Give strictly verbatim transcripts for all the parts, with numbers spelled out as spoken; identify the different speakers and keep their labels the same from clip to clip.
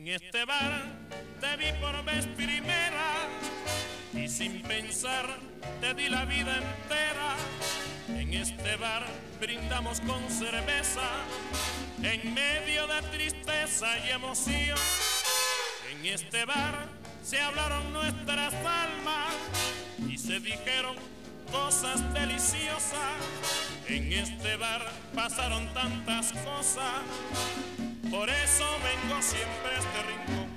Speaker 1: En este bar te vi por vez primera y sin pensar te di la vida entera. En este bar brindamos con cerveza en medio de tristeza y emoción. En este bar se hablaron nuestras almas y se dijeron cosas deliciosas. En este bar pasaron tantas cosas, por eso vengo siempre a este rincón.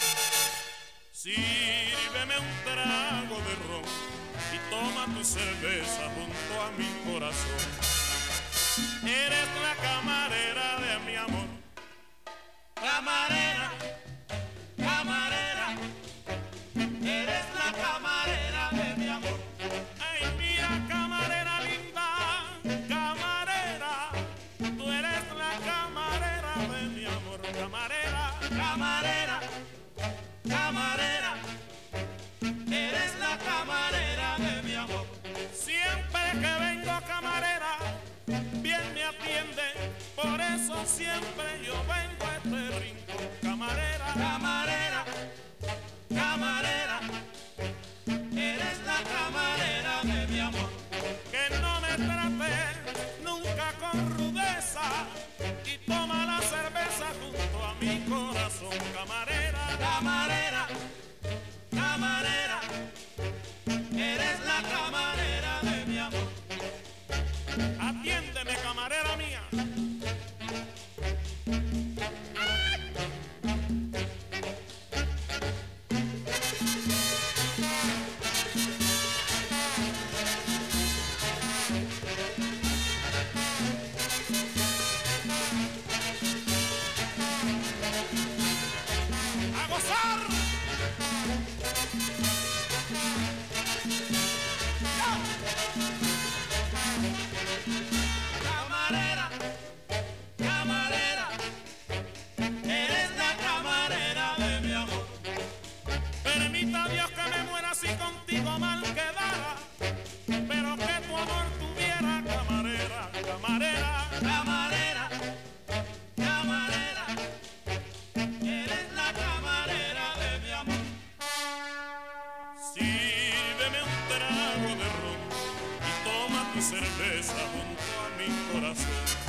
Speaker 1: Sírveme un trago de ron y toma tu cerveza junto a mi corazón. Eres la camarera de mi amor. Camarera, camarera, eres la camarera de mi amor. Ay, mira, camarera linda, camarera, tú eres la camarera de mi amor. Camarera, camarera, camarera, eres la camarera de mi amor. Siempre que vengo, camarera, bien me atiende, por eso siempre yo vengo a este rincón. Camarera, camarera, camarera, eres la camarera de mi amor. Que no me trate nunca con rudeza y toma la cerveza junto a mi corazón. Camarera, camarera, camarera, eres la camarera de mi amor. Atiéndeme, camarera mía. ¡A gozar! Camarera, camarera, eres la camarera de mi amor. Permita Dios que me muera si contigo mal quedara, pero que tu amor tuviera. Camarera, camarera, camarera, camarera, eres la camarera de mi amor. Sírveme un trago de ron y toma tu cerveza junto a mi corazón.